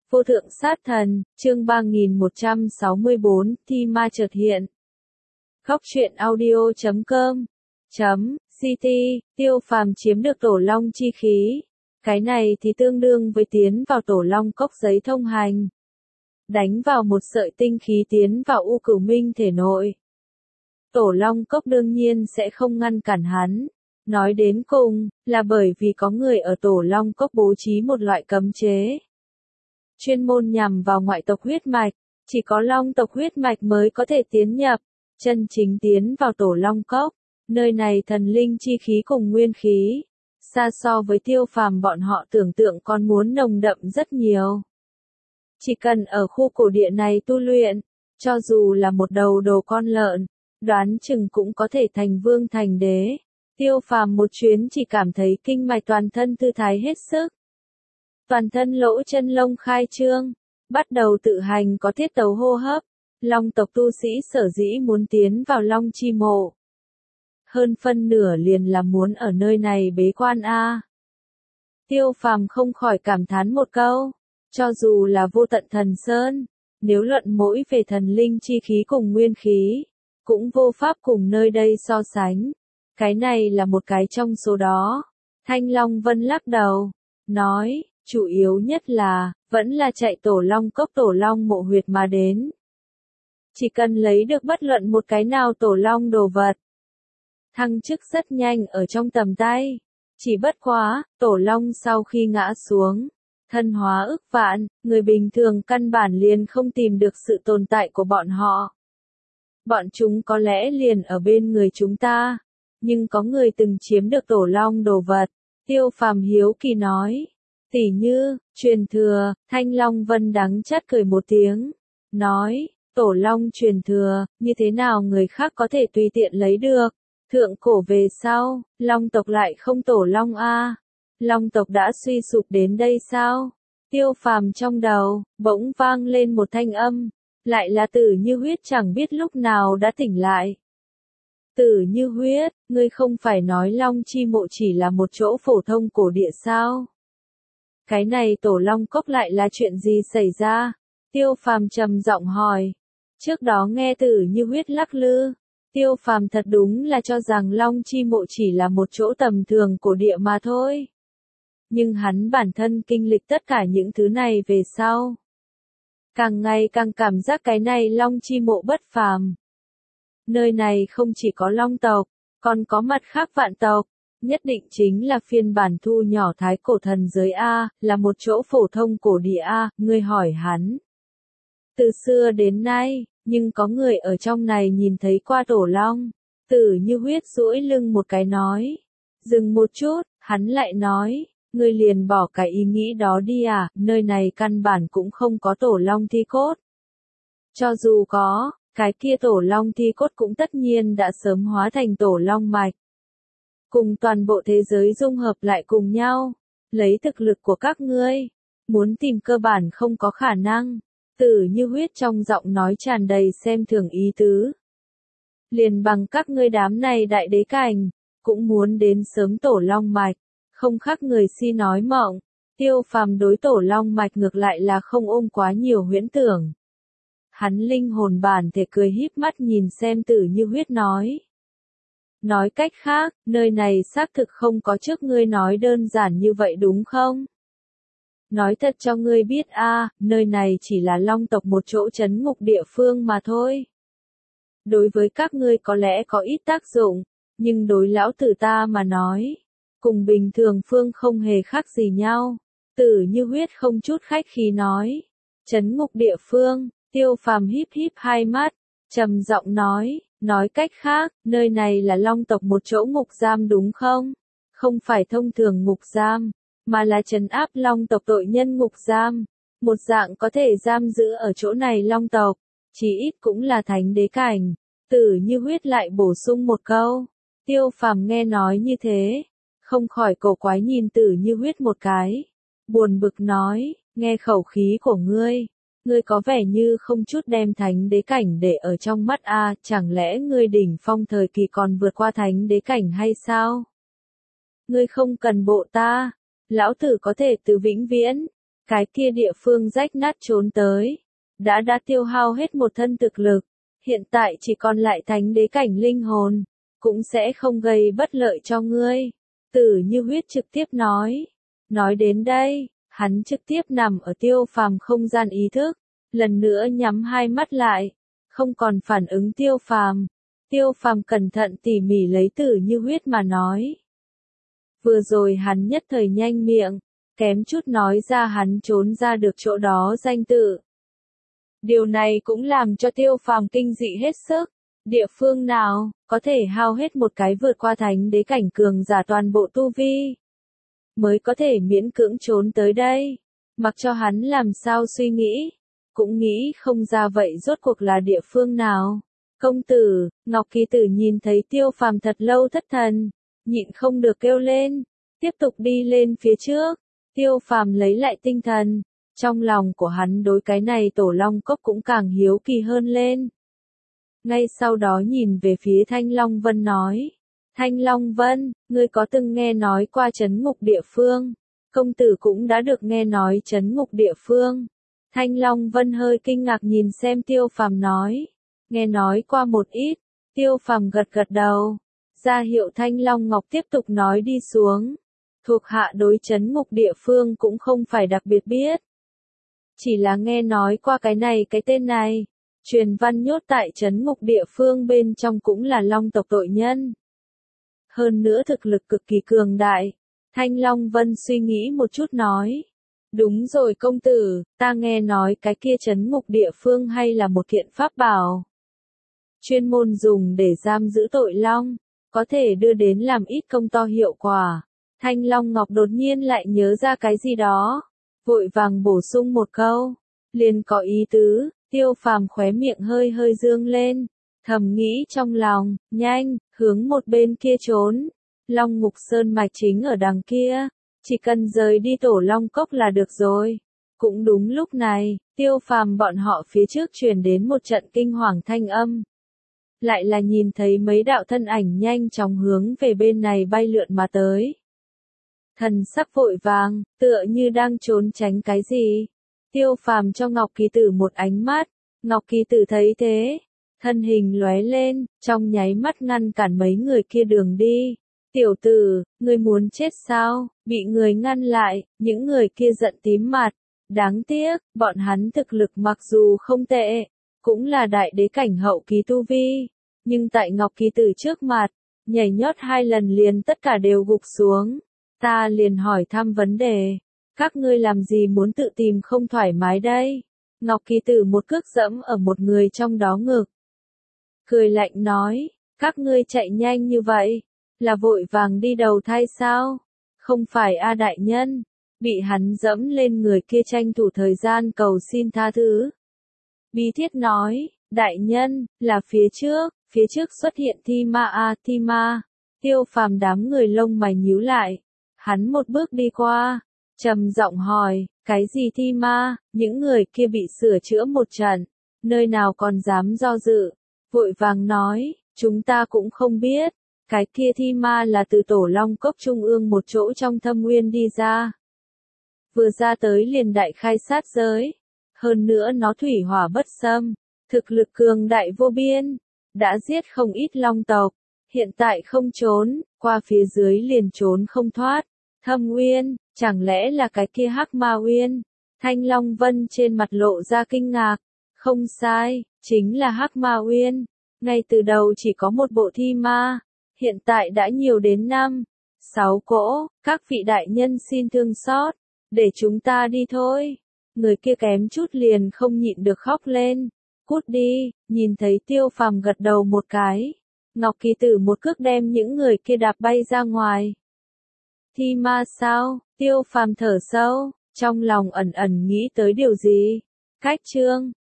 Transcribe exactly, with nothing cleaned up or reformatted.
Vô thượng sát thần, chương ba nghìn một trăm sáu mươi bốn, thi ma chợt hiện. Góc truyện audio chấm com chấm ct, Tiêu Phàm chiếm được tổ long chi khí. Cái này thì tương đương với tiến vào tổ long cốc giấy thông hành. Đánh vào một sợi tinh khí tiến vào U Cửu Minh thể nội. Tổ long cốc đương nhiên sẽ không ngăn cản hắn. Nói đến cùng, là bởi vì có người ở tổ long cốc bố trí một loại cấm chế. Chuyên môn nhằm vào ngoại tộc huyết mạch, chỉ có long tộc huyết mạch mới có thể tiến nhập, chân chính tiến vào tổ long cốc. Nơi này thần linh chi khí cùng nguyên khí, xa so với Tiêu Phàm bọn họ tưởng tượng còn muốn nồng đậm rất nhiều. Chỉ cần ở khu cổ địa này tu luyện, cho dù là một đầu đồ con lợn, đoán chừng cũng có thể thành vương thành đế. Tiêu Phàm một chuyến chỉ cảm thấy kinh mạch toàn thân thư thái hết sức. Toàn thân lỗ chân lông khai trương, bắt đầu tự hành có tiết tấu hô hấp. Long tộc tu sĩ sở dĩ muốn tiến vào long chi mộ. Hơn phân nửa liền là muốn ở nơi này bế quan a. Tiêu Phàm không khỏi cảm thán một câu, cho dù là vô tận thần sơn, nếu luận mỗi về thần linh chi khí cùng nguyên khí, cũng vô pháp cùng nơi đây so sánh. Cái này là một cái trong số đó. Thanh Long Vân lắc đầu, nói, chủ yếu nhất là, vẫn là chạy tổ long cốc tổ long mộ huyệt mà đến. Chỉ cần lấy được bất luận một cái nào tổ long đồ vật. Thăng chức rất nhanh ở trong tầm tay. Chỉ bất quá, tổ long sau khi ngã xuống, thân hóa ức vạn, người bình thường căn bản liền không tìm được sự tồn tại của bọn họ. Bọn chúng có lẽ liền ở bên người chúng ta, nhưng có người từng chiếm được tổ long đồ vật. Tiêu Phàm hiếu kỳ nói, tỉ như, truyền thừa. Thanh Long Vân đắng chát cười một tiếng, nói, tổ long truyền thừa, như thế nào người khác có thể tùy tiện lấy được. Thượng cổ về sau, long tộc lại không tổ long a. Long tộc đã suy sụp đến đây sao? Tiêu Phàm trong đầu, bỗng vang lên một thanh âm, lại là Tử Như Huyết chẳng biết lúc nào đã tỉnh lại. Tử Như Huyết, ngươi không phải nói long chi mộ chỉ là một chỗ phổ thông cổ địa sao? Cái này tổ long cốc lại là chuyện gì xảy ra? Tiêu Phàm trầm giọng hỏi. Trước đó nghe Tử Như Huyết lắc lư, Tiêu Phàm thật đúng là cho rằng long chi mộ chỉ là một chỗ tầm thường cổ địa mà thôi. Nhưng hắn bản thân kinh lịch tất cả những thứ này về sau. Càng ngày càng cảm giác cái này long chi mộ bất phàm. Nơi này không chỉ có long tộc, còn có mặt khác vạn tộc. Nhất định chính là phiên bản thu nhỏ thái cổ thần giới A, là một chỗ phổ thông cổ địa A, ngươi hỏi hắn. Từ xưa đến nay, nhưng có người ở trong này nhìn thấy qua tổ long. Tử Như Huyết duỗi lưng một cái nói. Dừng một chút, hắn lại nói, ngươi liền bỏ cái ý nghĩ đó đi à, nơi này căn bản cũng không có tổ long thi cốt. Cho dù có, cái kia tổ long thi cốt cũng tất nhiên đã sớm hóa thành tổ long mạch. Cùng toàn bộ thế giới dung hợp lại cùng nhau, lấy thực lực của các ngươi, muốn tìm cơ bản không có khả năng. Tử Như Huyết trong giọng nói tràn đầy xem thường ý tứ. Liền bằng các ngươi đám này đại đế cảnh, cũng muốn đến sớm tổ long mạch, không khác người si nói mộng. Tiêu Phàm đối tổ long mạch ngược lại là không ôm quá nhiều huyễn tưởng. Hắn linh hồn bản thể cười híp mắt nhìn xem Tử Như Huyết nói. Nói cách khác, nơi này xác thực không có trước ngươi nói đơn giản như vậy đúng không? Nói thật cho ngươi biết a, nơi này chỉ là long tộc một chỗ trấn ngục địa phương mà thôi. Đối với các ngươi có lẽ có ít tác dụng, nhưng đối lão tử ta mà nói, cùng bình thường phương không hề khác gì nhau. Tử Như Huyết không chút khách khí nói. Trấn ngục địa phương, Tiêu Phàm híp híp hai mắt, trầm giọng nói, nói cách khác, nơi này là long tộc một chỗ ngục giam đúng không? Không phải thông thường ngục giam, mà là trấn áp long tộc tội nhân ngục giam. Một dạng có thể giam giữ ở chỗ này long tộc, chỉ ít cũng là thánh đế cảnh. Tử Như Huyết lại bổ sung một câu. Tiêu Phàm nghe nói như thế, không khỏi cổ quái nhìn Tử Như Huyết một cái. Buồn bực nói, nghe khẩu khí của ngươi, ngươi có vẻ như không chút đem thánh đế cảnh để ở trong mắt a, chẳng lẽ ngươi đỉnh phong thời kỳ còn vượt qua thánh đế cảnh hay sao? Ngươi không cần bộ ta, lão tử có thể từ vĩnh viễn, Cái kia địa phương rách nát trốn tới, đã đã tiêu hao hết một thân thực lực, hiện tại chỉ còn lại thánh đế cảnh linh hồn, cũng sẽ không gây bất lợi cho ngươi. Tử Như Huyết trực tiếp nói. Nói đến đây, hắn trực tiếp nằm ở Tiêu Phàm không gian ý thức, lần nữa nhắm hai mắt lại, không còn phản ứng Tiêu Phàm. Tiêu Phàm cẩn thận tỉ mỉ lấy Tử Như Huyết mà nói. Vừa rồi hắn nhất thời nhanh miệng, kém chút nói ra hắn trốn ra được chỗ đó danh tự. Điều này cũng làm cho Tiêu Phàm kinh dị hết sức. Địa phương nào có thể hao hết một cái vượt qua thánh đế cảnh cường giả toàn bộ tu vi, mới có thể miễn cưỡng trốn tới đây. Mặc cho hắn làm sao suy nghĩ, cũng nghĩ không ra vậy rốt cuộc là địa phương nào. Công tử, Ngọc Kỳ Tử nhìn thấy Tiêu Phàm thật lâu thất thần, nhịn không được kêu lên, tiếp tục đi lên phía trước. Tiêu Phàm lấy lại tinh thần, trong lòng của hắn đối cái này Tổ Long Cốc cũng càng hiếu kỳ hơn lên. Ngay sau đó nhìn về phía Thanh Long Vân nói, Thanh Long Vân, ngươi có từng nghe nói qua trấn ngục địa phương? Công tử cũng đã được nghe nói trấn ngục địa phương. Thanh Long Vân hơi kinh ngạc nhìn xem Tiêu Phàm nói, nghe nói qua một ít. Tiêu Phàm gật gật đầu, ra hiệu Thanh Long Ngọc tiếp tục nói đi xuống. Thuộc hạ đối trấn ngục địa phương cũng không phải đặc biệt biết, chỉ là nghe nói qua cái này cái tên này. Truyền văn nhốt tại trấn ngục địa phương bên trong cũng là Long tộc tội nhân. Hơn nữa thực lực cực kỳ cường đại. Thanh Long Vân suy nghĩ một chút nói. Đúng rồi công tử, ta nghe nói cái kia trấn ngục địa phương hay là một kiện pháp bảo. Chuyên môn dùng để giam giữ tội long, có thể đưa đến làm ít công to hiệu quả. Thanh Long Ngọc đột nhiên lại nhớ ra cái gì đó, vội vàng bổ sung một câu, liền có ý tứ. Tiêu Phàm khóe miệng hơi hơi dương lên, thầm nghĩ trong lòng, nhanh, hướng một bên kia trốn. Long Ngục Sơn mạch chính ở đằng kia, chỉ cần rời đi Tổ Long Cốc là được rồi. Cũng đúng lúc này, Tiêu Phàm bọn họ phía trước truyền đến một trận kinh hoàng thanh âm. Lại là nhìn thấy mấy đạo thân ảnh nhanh chóng hướng về bên này bay lượn mà tới. Thần sắc vội vàng, tựa như đang trốn tránh cái gì. Tiêu Phàm cho Ngọc Kỳ Tử một ánh mắt, Ngọc Kỳ Tử thấy thế, thân hình lóe lên, trong nháy mắt ngăn cản mấy người kia đường đi. Tiểu tử, ngươi muốn chết sao? Bị người ngăn lại, những người kia giận tím mặt. Đáng tiếc, bọn hắn thực lực mặc dù không tệ, cũng là đại đế cảnh hậu kỳ tu vi, nhưng tại Ngọc Kỳ Tử trước mặt, nhảy nhót hai lần liền tất cả đều gục xuống. Ta liền hỏi thăm vấn đề. Các ngươi làm gì muốn tự tìm không thoải mái đây? Ngọc Kỳ Tử một cước dẫm ở một người trong đó ngực. Cười lạnh nói, các ngươi chạy nhanh như vậy, là vội vàng đi đầu thai sao? Không phải a đại nhân. Bị hắn dẫm lên người kia tranh thủ thời gian cầu xin tha thứ. Bí Thiết nói, đại nhân, là phía trước, phía trước xuất hiện thi ma a thi ma. Tiêu Phàm đám người lông mày nhíu lại. Hắn một bước đi qua, trầm giọng hỏi, cái gì thi ma? Những người kia bị sửa chữa một trận, nơi nào còn dám do dự, vội vàng nói, chúng ta cũng không biết, cái kia thi ma là từ Tổ Long Cốc trung ương một chỗ trong thâm nguyên đi ra. Vừa ra tới liền đại khai sát giới, hơn nữa nó thủy hỏa bất xâm, thực lực cường đại vô biên, đã giết không ít long tộc, hiện tại không trốn, qua phía dưới liền trốn không thoát. Thâm Uyên, chẳng lẽ là cái kia Hắc Ma Uyên? Thanh Long Vân trên mặt lộ ra kinh ngạc. Không sai, chính là Hắc Ma Uyên. Ngay từ đầu chỉ có một bộ thi ma, hiện tại đã nhiều đến năm, sáu cỗ. Các vị đại nhân xin thương xót, để chúng ta đi thôi. Người kia kém chút liền không nhịn được khóc lên. Cút đi, nhìn thấy Tiêu Phàm gật đầu một cái. Ngọc Kỳ Tử một cước đem những người kia đạp bay ra ngoài. Thi ma sao? Tiêu Phàm thở sâu, trong lòng ẩn ẩn nghĩ tới điều gì. Cách chương